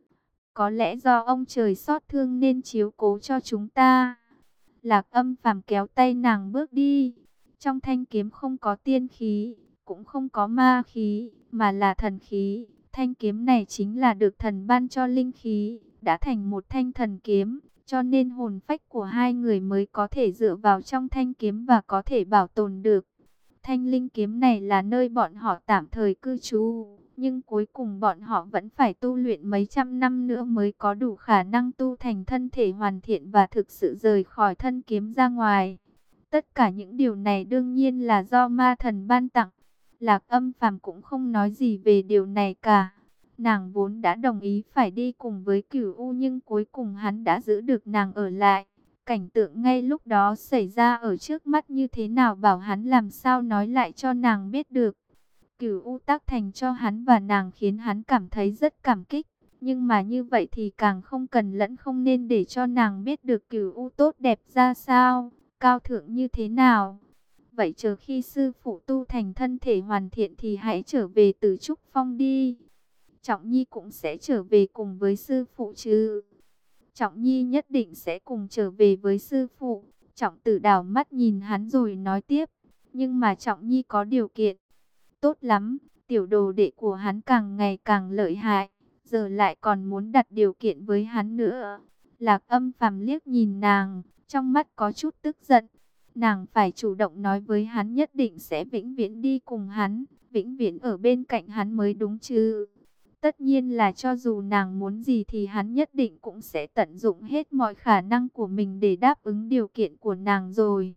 Có lẽ do ông trời xót thương nên chiếu cố cho chúng ta. Lạc Âm Phàm kéo tay nàng bước đi. Trong thanh kiếm không có tiên khí, cũng không có ma khí, mà là thần khí. Thanh kiếm này chính là được thần ban cho linh khí, đã thành một thanh thần kiếm. Cho nên hồn phách của hai người mới có thể dựa vào trong thanh kiếm và có thể bảo tồn được. Thanh linh kiếm này là nơi bọn họ tạm thời cư trú. Nhưng cuối cùng bọn họ vẫn phải tu luyện mấy trăm năm nữa mới có đủ khả năng tu thành thân thể hoàn thiện và thực sự rời khỏi thân kiếm ra ngoài. Tất cả những điều này đương nhiên là do ma thần ban tặng. Lạc Âm Phàm cũng không nói gì về điều này cả. Nàng vốn đã đồng ý phải đi cùng với Cửu U nhưng cuối cùng hắn đã giữ được nàng ở lại. Cảnh tượng ngay lúc đó xảy ra ở trước mắt như thế nào bảo hắn làm sao nói lại cho nàng biết được. Cửu U tác thành cho hắn và nàng khiến hắn cảm thấy rất cảm kích. Nhưng mà như vậy thì càng không cần lẫn không nên để cho nàng biết được Cửu U tốt đẹp ra sao, cao thượng như thế nào. Vậy chờ khi sư phụ tu thành thân thể hoàn thiện thì hãy trở về Tử Trúc Phong đi. Trọng Nhi cũng sẽ trở về cùng với sư phụ chứ? Trọng Nhi nhất định sẽ cùng trở về với sư phụ. Trọng Tử đảo mắt nhìn hắn rồi nói tiếp. Nhưng mà Trọng Nhi có điều kiện. Tốt lắm, tiểu đồ đệ của hắn càng ngày càng lợi hại. Giờ lại còn muốn đặt điều kiện với hắn nữa. Lạc Âm Phàm liếc nhìn nàng, trong mắt có chút tức giận. Nàng phải chủ động nói với hắn nhất định sẽ vĩnh viễn đi cùng hắn. Vĩnh viễn ở bên cạnh hắn mới đúng chứ. Tất nhiên là cho dù nàng muốn gì thì hắn nhất định cũng sẽ tận dụng hết mọi khả năng của mình để đáp ứng điều kiện của nàng rồi.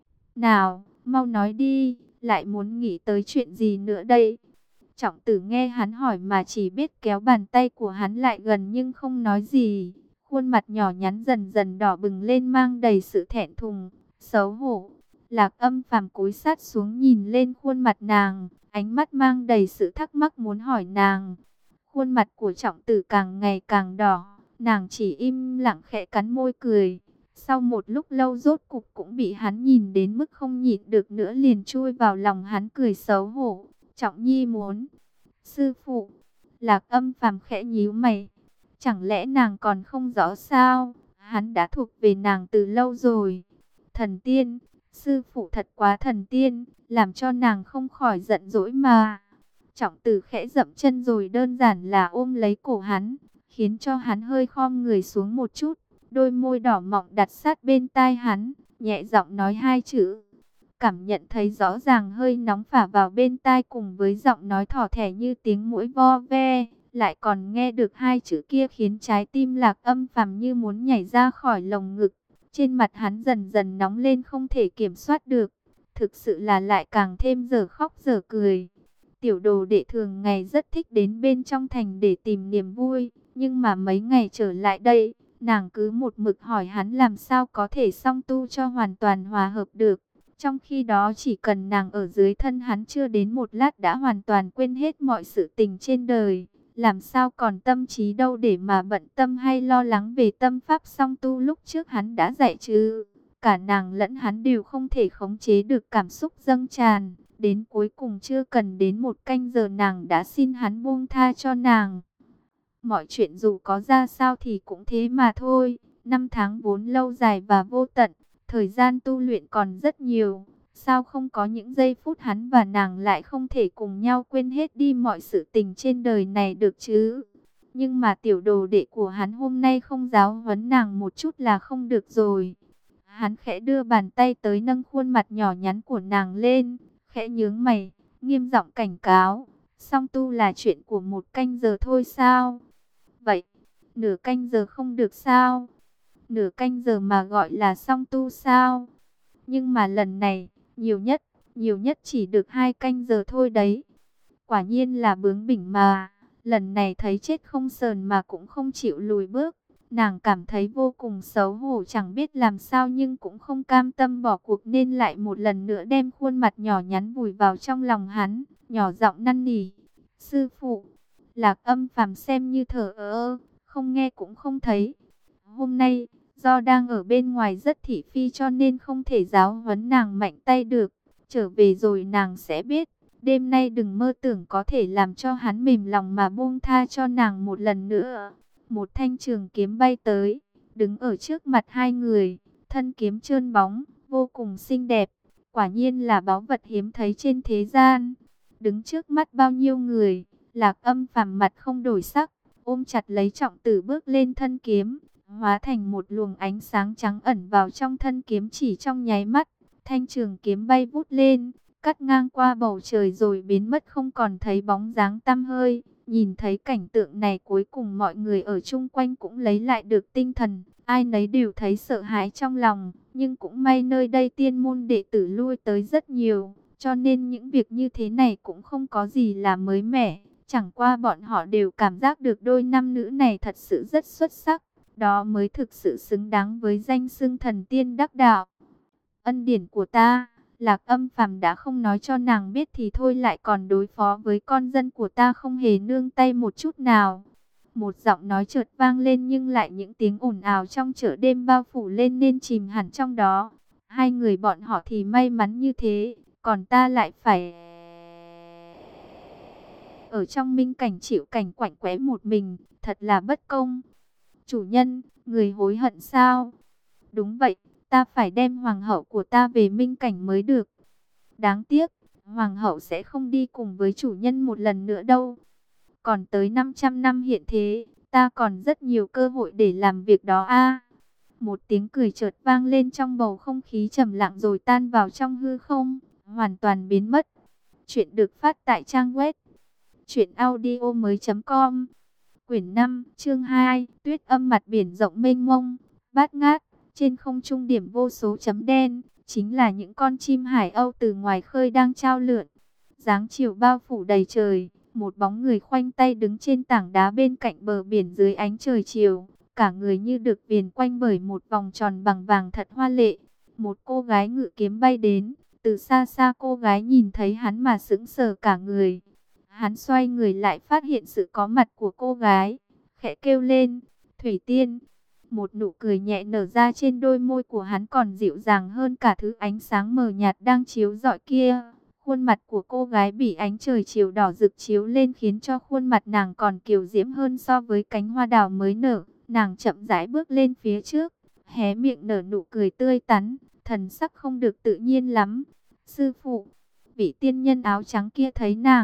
Nào, mau nói đi, lại muốn nghĩ tới chuyện gì nữa đây? Trọng Tử nghe hắn hỏi mà chỉ biết kéo bàn tay của hắn lại gần nhưng không nói gì. Khuôn mặt nhỏ nhắn dần dần đỏ bừng lên mang đầy sự thẹn thùng, xấu hổ. Lạc Âm Phàm cúi sát xuống nhìn lên khuôn mặt nàng, ánh mắt mang đầy sự thắc mắc muốn hỏi nàng. Khuôn mặt của Trọng Tử càng ngày càng đỏ, nàng chỉ im lặng khẽ cắn môi cười. Sau một lúc lâu rốt cục cũng bị hắn nhìn đến mức không nhịn được nữa liền chui vào lòng hắn cười xấu hổ. Trọng Nhi muốn. Sư phụ. Lạc Âm Phàm khẽ nhíu mày. Chẳng lẽ nàng còn không rõ sao? Hắn đã thuộc về nàng từ lâu rồi. Thần tiên. Sư phụ thật quá thần tiên. Làm cho nàng không khỏi giận dỗi mà. Trọng Tử khẽ dậm chân rồi đơn giản là ôm lấy cổ hắn, khiến cho hắn hơi khom người xuống một chút, đôi môi đỏ mọng đặt sát bên tai hắn, nhẹ giọng nói hai chữ. Cảm nhận thấy rõ ràng hơi nóng phả vào bên tai cùng với giọng nói thỏ thẻ như tiếng muỗi vo ve, lại còn nghe được hai chữ kia khiến trái tim Lạc Âm Phàm như muốn nhảy ra khỏi lồng ngực. Trên mặt hắn dần dần nóng lên không thể kiểm soát được, thực sự là lại càng thêm dở khóc dở cười. Tiểu đồ đệ thường ngày rất thích đến bên trong thành để tìm niềm vui, nhưng mà mấy ngày trở lại đây, nàng cứ một mực hỏi hắn làm sao có thể song tu cho hoàn toàn hòa hợp được. Trong khi đó chỉ cần nàng ở dưới thân hắn chưa đến một lát đã hoàn toàn quên hết mọi sự tình trên đời. Làm sao còn tâm trí đâu để mà bận tâm hay lo lắng về tâm pháp song tu lúc trước hắn đã dạy chứ. Cả nàng lẫn hắn đều không thể khống chế được cảm xúc dâng tràn. Đến cuối cùng chưa cần đến một canh giờ nàng đã xin hắn buông tha cho nàng. Mọi chuyện dù có ra sao thì cũng thế mà thôi. Năm tháng vốn lâu dài và vô tận. Thời gian tu luyện còn rất nhiều. Sao không có những giây phút hắn và nàng lại không thể cùng nhau quên hết đi mọi sự tình trên đời này được chứ? Nhưng mà tiểu đồ đệ của hắn hôm nay không giáo huấn nàng một chút là không được rồi. Hắn khẽ đưa bàn tay tới nâng khuôn mặt nhỏ nhắn của nàng lên, khẽ nhướng mày, nghiêm giọng cảnh cáo. Song tu là chuyện của một canh giờ thôi sao? Vậy, nửa canh giờ không được sao? Nửa canh giờ mà gọi là song tu sao? Nhưng mà lần này, nhiều nhất, nhiều nhất chỉ được hai canh giờ thôi đấy. Quả nhiên là bướng bỉnh mà, lần này thấy chết không sờn mà cũng không chịu lùi bước. Nàng cảm thấy vô cùng xấu hổ chẳng biết làm sao nhưng cũng không cam tâm bỏ cuộc nên lại một lần nữa đem khuôn mặt nhỏ nhắn vùi vào trong lòng hắn, nhỏ giọng năn nỉ. Sư phụ, Lạc Âm Phàm xem như thờ ơ, không nghe cũng không thấy. Hôm nay, do đang ở bên ngoài rất thị phi cho nên không thể giáo huấn nàng mạnh tay được. Trở về rồi nàng sẽ biết. Đêm nay đừng mơ tưởng có thể làm cho hắn mềm lòng mà buông tha cho nàng một lần nữa. Một thanh trường kiếm bay tới, đứng ở trước mặt hai người. Thân kiếm trơn bóng, vô cùng xinh đẹp. Quả nhiên là báu vật hiếm thấy trên thế gian. Đứng trước mắt bao nhiêu người, Lạc Âm Phàm mặt không đổi sắc, ôm chặt lấy Trọng Tử bước lên thân kiếm, hóa thành một luồng ánh sáng trắng ẩn vào trong thân kiếm chỉ trong nháy mắt. Thanh trường kiếm bay vút lên, cắt ngang qua bầu trời rồi biến mất không còn thấy bóng dáng tăm hơi. Nhìn thấy cảnh tượng này cuối cùng mọi người ở chung quanh cũng lấy lại được tinh thần. Ai nấy đều thấy sợ hãi trong lòng, nhưng cũng may nơi đây tiên môn đệ tử lui tới rất nhiều. Cho nên những việc như thế này cũng không có gì là mới mẻ. Chẳng qua bọn họ đều cảm giác được đôi nam nữ này thật sự rất xuất sắc. Đó mới thực sự xứng đáng với danh xưng thần tiên đắc đạo. Ân điển của ta, Lạc Âm Phàm đã không nói cho nàng biết thì thôi lại còn đối phó với con dân của ta không hề nương tay một chút nào. Một giọng nói chợt vang lên nhưng lại những tiếng ồn ào trong chợ đêm bao phủ lên nên chìm hẳn trong đó. Hai người bọn họ thì may mắn như thế, còn ta lại phải ở trong minh cảnh chịu cảnh quạnh quẽ một mình, thật là bất công. Chủ nhân, người hối hận sao? Đúng vậy, ta phải đem hoàng hậu của ta về minh cảnh mới được. Đáng tiếc, hoàng hậu sẽ không đi cùng với chủ nhân một lần nữa đâu. Còn tới năm trăm năm hiện thế, ta còn rất nhiều cơ hội để làm việc đó a. Một tiếng cười chợt vang lên trong bầu không khí trầm lặng rồi tan vào trong hư không, hoàn toàn biến mất. Chuyện được phát tại trang web truyện audio mới chấm com. Quyển năm, chương hai, tuyết âm mặt biển rộng mênh mông, bát ngát, trên không trung điểm vô số chấm đen, chính là những con chim hải âu từ ngoài khơi đang chao lượn. Dáng chiều bao phủ đầy trời, một bóng người khoanh tay đứng trên tảng đá bên cạnh bờ biển dưới ánh trời chiều, cả người như được viền quanh bởi một vòng tròn bằng vàng thật hoa lệ. Một cô gái ngự kiếm bay đến, từ xa xa cô gái nhìn thấy hắn mà sững sờ cả người. Hắn xoay người lại phát hiện sự có mặt của cô gái, khẽ kêu lên, Thủy Tiên. Một nụ cười nhẹ nở ra trên đôi môi của hắn còn dịu dàng hơn cả thứ ánh sáng mờ nhạt đang chiếu rọi kia. Khuôn mặt của cô gái bị ánh trời chiều đỏ rực chiếu lên khiến cho khuôn mặt nàng còn kiều diễm hơn so với cánh hoa đào mới nở. Nàng chậm rãi bước lên phía trước, hé miệng nở nụ cười tươi tắn, thần sắc không được tự nhiên lắm. Sư phụ, vị tiên nhân áo trắng kia thấy nàng,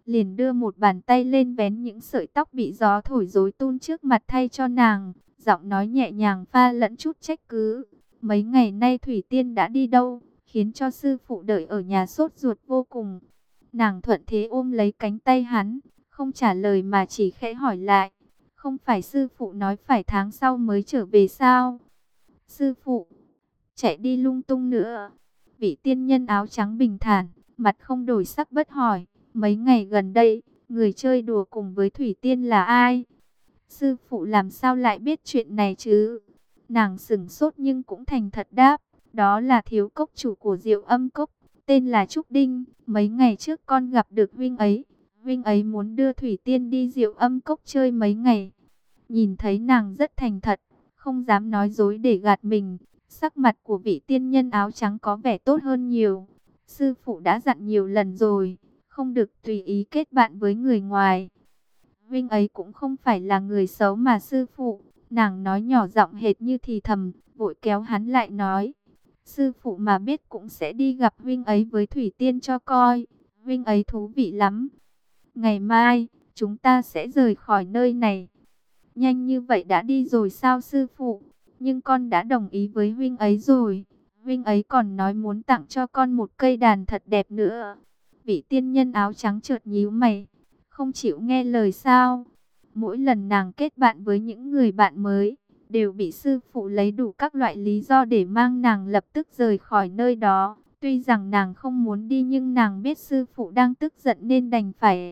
liền đưa một bàn tay lên vén những sợi tóc bị gió thổi rối tung trước mặt thay cho nàng, giọng nói nhẹ nhàng pha lẫn chút trách cứ. Mấy ngày nay Thủy Tiên đã đi đâu, khiến cho sư phụ đợi ở nhà sốt ruột vô cùng. Nàng thuận thế ôm lấy cánh tay hắn, không trả lời mà chỉ khẽ hỏi lại. Không phải sư phụ nói phải tháng sau mới trở về sao? Sư phụ, chạy đi lung tung nữa. Vị tiên nhân áo trắng bình thản, mặt không đổi sắc bất hỏi. Mấy ngày gần đây, người chơi đùa cùng với Thủy Tiên là ai? Sư phụ làm sao lại biết chuyện này chứ? Nàng sững sốt nhưng cũng thành thật đáp. Đó là thiếu cốc chủ của Diệu Âm Cốc, tên là Trúc Đinh. Mấy ngày trước con gặp được huynh ấy. Huynh ấy muốn đưa Thủy Tiên đi Diệu Âm Cốc chơi mấy ngày. Nhìn thấy nàng rất thành thật, không dám nói dối để gạt mình. Sắc mặt của vị tiên nhân áo trắng có vẻ tốt hơn nhiều. Sư phụ đã dặn nhiều lần rồi, không được tùy ý kết bạn với người ngoài. Huynh ấy cũng không phải là người xấu mà sư phụ. Nàng nói nhỏ giọng hệt như thì thầm, vội kéo hắn lại nói. Sư phụ mà biết cũng sẽ đi gặp huynh ấy với Thủy Tiên cho coi. Huynh ấy thú vị lắm. Ngày mai, chúng ta sẽ rời khỏi nơi này. Nhanh như vậy đã đi rồi sao sư phụ? Nhưng con đã đồng ý với huynh ấy rồi. Huynh ấy còn nói muốn tặng cho con một cây đàn thật đẹp nữa. Vị tiên nhân áo trắng chợt nhíu mày. Không chịu nghe lời sao? Mỗi lần nàng kết bạn với những người bạn mới, đều bị sư phụ lấy đủ các loại lý do để mang nàng lập tức rời khỏi nơi đó. Tuy rằng nàng không muốn đi nhưng nàng biết sư phụ đang tức giận nên đành phải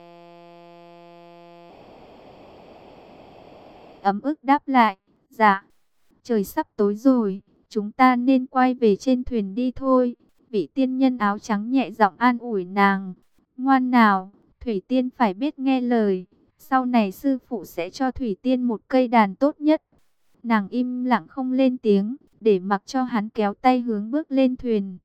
ấm ức đáp lại. Dạ, trời sắp tối rồi, chúng ta nên quay về trên thuyền đi thôi. Vị tiên nhân áo trắng nhẹ giọng an ủi nàng. Ngoan nào, Thủy Tiên phải biết nghe lời. Sau này sư phụ sẽ cho Thủy Tiên một cây đàn tốt nhất. Nàng im lặng không lên tiếng, để mặc cho hắn kéo tay hướng bước lên thuyền.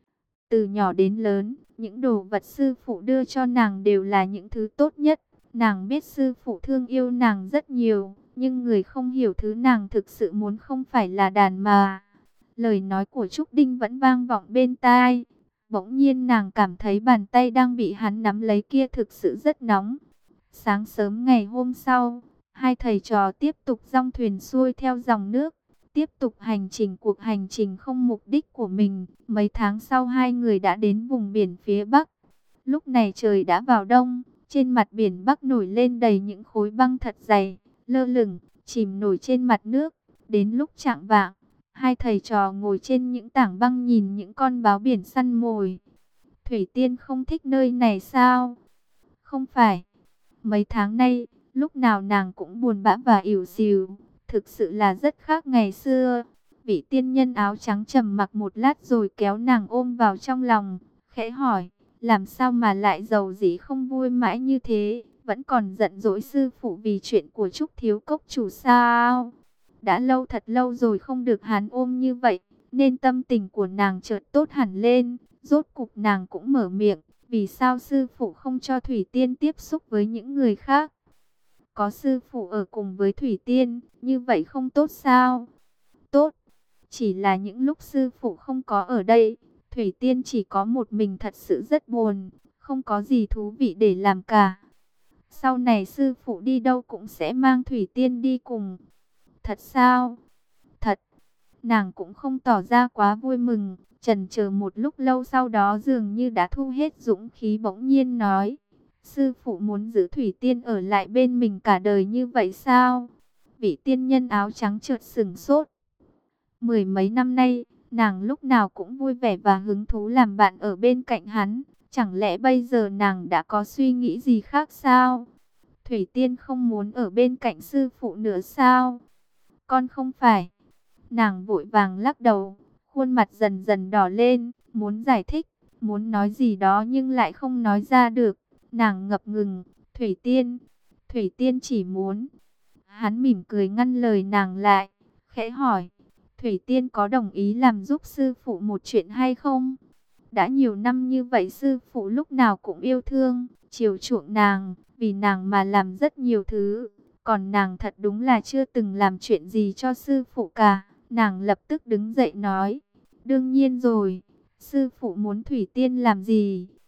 Từ nhỏ đến lớn, những đồ vật sư phụ đưa cho nàng đều là những thứ tốt nhất. Nàng biết sư phụ thương yêu nàng rất nhiều, nhưng người không hiểu thứ nàng thực sự muốn không phải là đàn mà. Lời nói của Trúc Đinh vẫn vang vọng bên tai. Bỗng nhiên nàng cảm thấy bàn tay đang bị hắn nắm lấy kia thực sự rất nóng. Sáng sớm ngày hôm sau, hai thầy trò tiếp tục dong thuyền xuôi theo dòng nước, tiếp tục hành trình cuộc hành trình không mục đích của mình. Mấy tháng sau hai người đã đến vùng biển phía Bắc. Lúc này trời đã vào đông, trên mặt biển Bắc nổi lên đầy những khối băng thật dày, lơ lửng, chìm nổi trên mặt nước. Đến lúc chạng vạng, hai thầy trò ngồi trên những tảng băng nhìn những con báo biển săn mồi. Thủy Tiên không thích nơi này sao? Không phải. Mấy tháng nay, lúc nào nàng cũng buồn bã và ỉu xìu, thực sự là rất khác ngày xưa. Vị tiên nhân áo trắng trầm mặc một lát rồi kéo nàng ôm vào trong lòng, khẽ hỏi, làm sao mà lại giàu dĩ không vui mãi như thế, vẫn còn giận dỗi sư phụ vì chuyện của Trúc thiếu cốc chủ sao? Đã lâu thật lâu rồi không được hắn ôm như vậy, nên tâm tình của nàng chợt tốt hẳn lên. Rốt cục nàng cũng mở miệng, vì sao sư phụ không cho Thủy Tiên tiếp xúc với những người khác? Có sư phụ ở cùng với Thủy Tiên, như vậy không tốt sao? Tốt, chỉ là những lúc sư phụ không có ở đây, Thủy Tiên chỉ có một mình thật sự rất buồn, không có gì thú vị để làm cả. Sau này sư phụ đi đâu cũng sẽ mang Thủy Tiên đi cùng. Thật sao? Thật. Nàng cũng không tỏ ra quá vui mừng, chần chờ một lúc lâu sau đó dường như đã thu hết dũng khí bỗng nhiên nói. Sư phụ muốn giữ Thủy Tiên ở lại bên mình cả đời như vậy sao? Vị tiên nhân áo trắng chợt sửng sốt. Mười mấy năm nay, nàng lúc nào cũng vui vẻ và hứng thú làm bạn ở bên cạnh hắn. Chẳng lẽ bây giờ nàng đã có suy nghĩ gì khác sao? Thủy Tiên không muốn ở bên cạnh sư phụ nữa sao? Con không phải. Nàng vội vàng lắc đầu, khuôn mặt dần dần đỏ lên, muốn giải thích, muốn nói gì đó nhưng lại không nói ra được. Nàng ngập ngừng, Thủy Tiên, Thủy Tiên chỉ muốn. Hắn mỉm cười ngăn lời nàng lại, khẽ hỏi, Thủy Tiên có đồng ý làm giúp sư phụ một chuyện hay không? Đã nhiều năm như vậy sư phụ lúc nào cũng yêu thương, chiều chuộng nàng, vì nàng mà làm rất nhiều thứ. Còn nàng thật đúng là chưa từng làm chuyện gì cho sư phụ cả. Nàng lập tức đứng dậy nói, đương nhiên rồi, sư phụ muốn Thủy Tiên làm gì?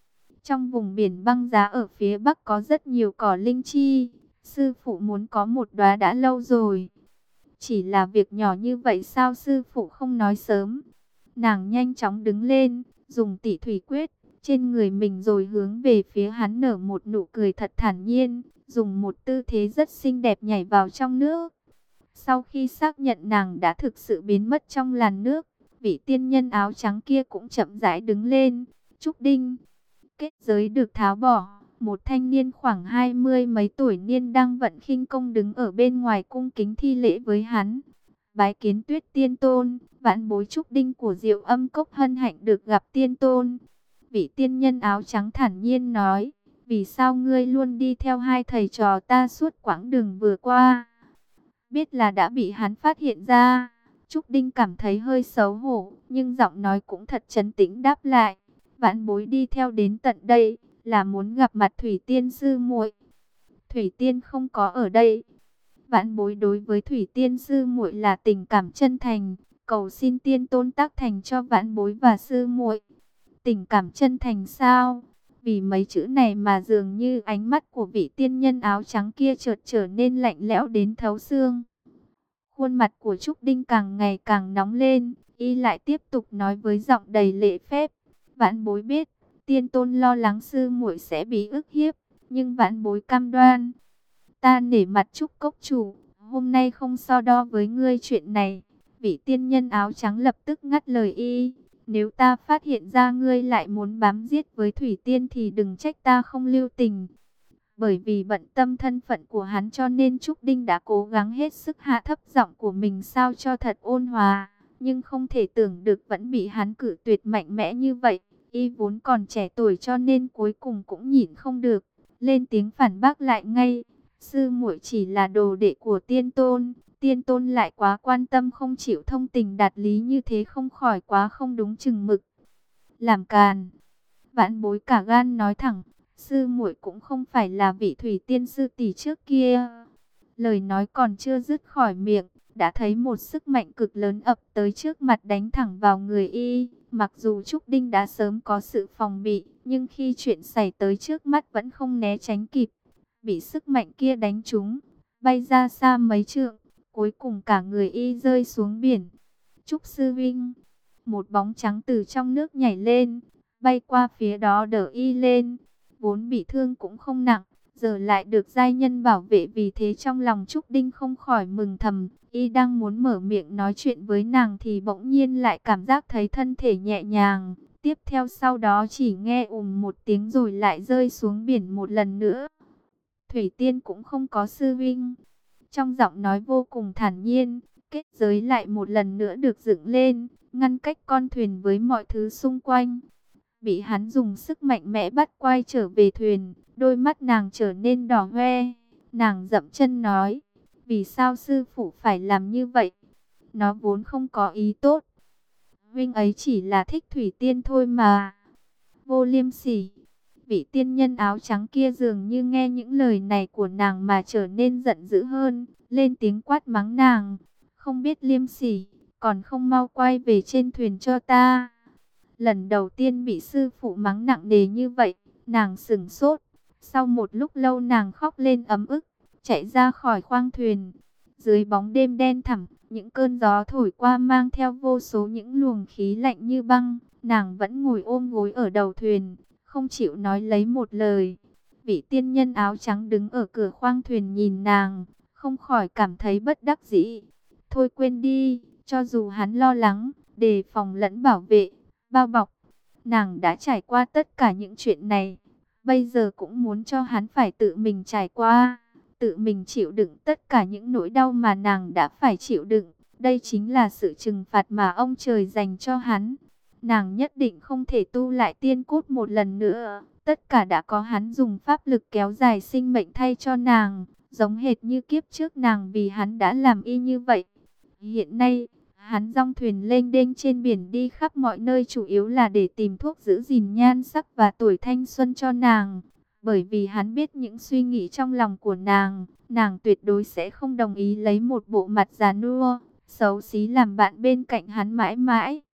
Trong vùng biển băng giá ở phía bắc có rất nhiều cỏ linh chi. Sư phụ muốn có một đóa đã lâu rồi. Chỉ là việc nhỏ như vậy sao sư phụ không nói sớm? Nàng nhanh chóng đứng lên, dùng tỷ thủy quyết trên người mình rồi hướng về phía hắn nở một nụ cười thật thản nhiên, dùng một tư thế rất xinh đẹp nhảy vào trong nước. Sau khi xác nhận nàng đã thực sự biến mất trong làn nước, vị tiên nhân áo trắng kia cũng chậm rãi đứng lên. Trúc Đinh, kết giới được tháo bỏ. Một thanh niên khoảng hai mươi mấy tuổi niên đang vận khinh công đứng ở bên ngoài cung kính thi lễ với hắn. Bái kiến Tuyết Tiên Tôn, vãn bối Trúc Đinh của Diệu Âm Cốc hân hạnh được gặp Tiên Tôn. Vị tiên nhân áo trắng thản nhiên nói, vì sao ngươi luôn đi theo hai thầy trò ta suốt quãng đường vừa qua? Biết là đã bị hắn phát hiện ra, Trúc Đinh cảm thấy hơi xấu hổ, nhưng giọng nói cũng thật trấn tĩnh đáp lại. Vãn bối đi theo đến tận đây, là muốn gặp mặt Thủy Tiên sư muội. Thủy Tiên không có ở đây. Vãn bối đối với Thủy Tiên sư muội là tình cảm chân thành, cầu xin Tiên Tôn tác thành cho vãn bối và sư muội. Tình cảm chân thành sao? Vì mấy chữ này mà dường như ánh mắt của vị tiên nhân áo trắng kia chợt trở nên lạnh lẽo đến thấu xương. Khuôn mặt của Trúc Đinh càng ngày càng nóng lên, y lại tiếp tục nói với giọng đầy lễ phép. Vãn bối biết, Tiên Tôn lo lắng sư muội sẽ bị ức hiếp, nhưng vãn bối cam đoan. Ta nể mặt Trúc Cốc chủ, hôm nay không so đo với ngươi chuyện này. Vị tiên nhân áo trắng lập tức ngắt lời y. Nếu ta phát hiện ra ngươi lại muốn bám giết với Thủy Tiên thì đừng trách ta không lưu tình. Bởi vì bận tâm thân phận của hắn cho nên Trúc Đinh đã cố gắng hết sức hạ thấp giọng của mình sao cho thật ôn hòa. Nhưng không thể tưởng được vẫn bị hắn cự tuyệt mạnh mẽ như vậy. Y vốn còn trẻ tuổi cho nên cuối cùng cũng nhịn không được. Lên tiếng phản bác lại ngay. Sư muội chỉ là đồ đệ của Tiên Tôn. Tiên Tôn lại quá quan tâm không chịu thông tình đạt lý như thế không khỏi quá không đúng chừng mực. Làm càn. Vãn bối cả gan nói thẳng. Sư muội cũng không phải là vị Thủy Tiên sư tỷ trước kia. Lời nói còn chưa dứt khỏi miệng, đã thấy một sức mạnh cực lớn ập tới trước mặt đánh thẳng vào người y. Mặc dù Trúc Đinh đã sớm có sự phòng bị, nhưng khi chuyện xảy tới trước mắt vẫn không né tránh kịp. Bị sức mạnh kia đánh trúng, bay ra xa mấy trượng, cuối cùng cả người y rơi xuống biển. Trúc sư vinh, một bóng trắng từ trong nước nhảy lên, bay qua phía đó đỡ y lên. Vốn bị thương cũng không nặng, giờ lại được giai nhân bảo vệ, vì thế trong lòng Trúc Đinh không khỏi mừng thầm. Y đang muốn mở miệng nói chuyện với nàng thì bỗng nhiên lại cảm giác thấy thân thể nhẹ nhàng. Tiếp theo sau đó chỉ nghe ùm một tiếng rồi lại rơi xuống biển một lần nữa. Thủy Tiên cũng không có sư vinh. Trong giọng nói vô cùng thản nhiên, kết giới lại một lần nữa được dựng lên, ngăn cách con thuyền với mọi thứ xung quanh. Bị hắn dùng sức mạnh mẽ bắt quay trở về thuyền, đôi mắt nàng trở nên đỏ hoe. Nàng dậm chân nói, vì sao sư phụ phải làm như vậy? Nó vốn không có ý tốt. Vinh ấy chỉ là thích Thủy Tiên thôi mà. Vô liêm sỉ. Vị tiên nhân áo trắng kia dường như nghe những lời này của nàng mà trở nên giận dữ hơn, lên tiếng quát mắng nàng. Không biết liêm sỉ, còn không mau quay về trên thuyền cho ta. Lần đầu tiên bị sư phụ mắng nặng nề như vậy, nàng sửng sốt. Sau một lúc lâu nàng khóc lên ấm ức, chạy ra khỏi khoang thuyền. Dưới bóng đêm đen thẳm, những cơn gió thổi qua mang theo vô số những luồng khí lạnh như băng. Nàng vẫn ngồi ôm gối ở đầu thuyền, không chịu nói lấy một lời. Vị tiên nhân áo trắng đứng ở cửa khoang thuyền nhìn nàng, không khỏi cảm thấy bất đắc dĩ. Thôi quên đi, cho dù hắn lo lắng, đề phòng lẫn bảo vệ, bao bọc, nàng đã trải qua tất cả những chuyện này. Bây giờ cũng muốn cho hắn phải tự mình trải qua, tự mình chịu đựng tất cả những nỗi đau mà nàng đã phải chịu đựng. Đây chính là sự trừng phạt mà ông trời dành cho hắn. Nàng nhất định không thể tu lại tiên cốt một lần nữa. Tất cả đã có hắn dùng pháp lực kéo dài sinh mệnh thay cho nàng, giống hệt như kiếp trước nàng vì hắn đã làm y như vậy. Hiện nay, hắn dong thuyền lênh đênh trên biển đi khắp mọi nơi, chủ yếu là để tìm thuốc giữ gìn nhan sắc và tuổi thanh xuân cho nàng. Bởi vì hắn biết những suy nghĩ trong lòng của nàng, nàng tuyệt đối sẽ không đồng ý lấy một bộ mặt già nua, xấu xí làm bạn bên cạnh hắn mãi mãi.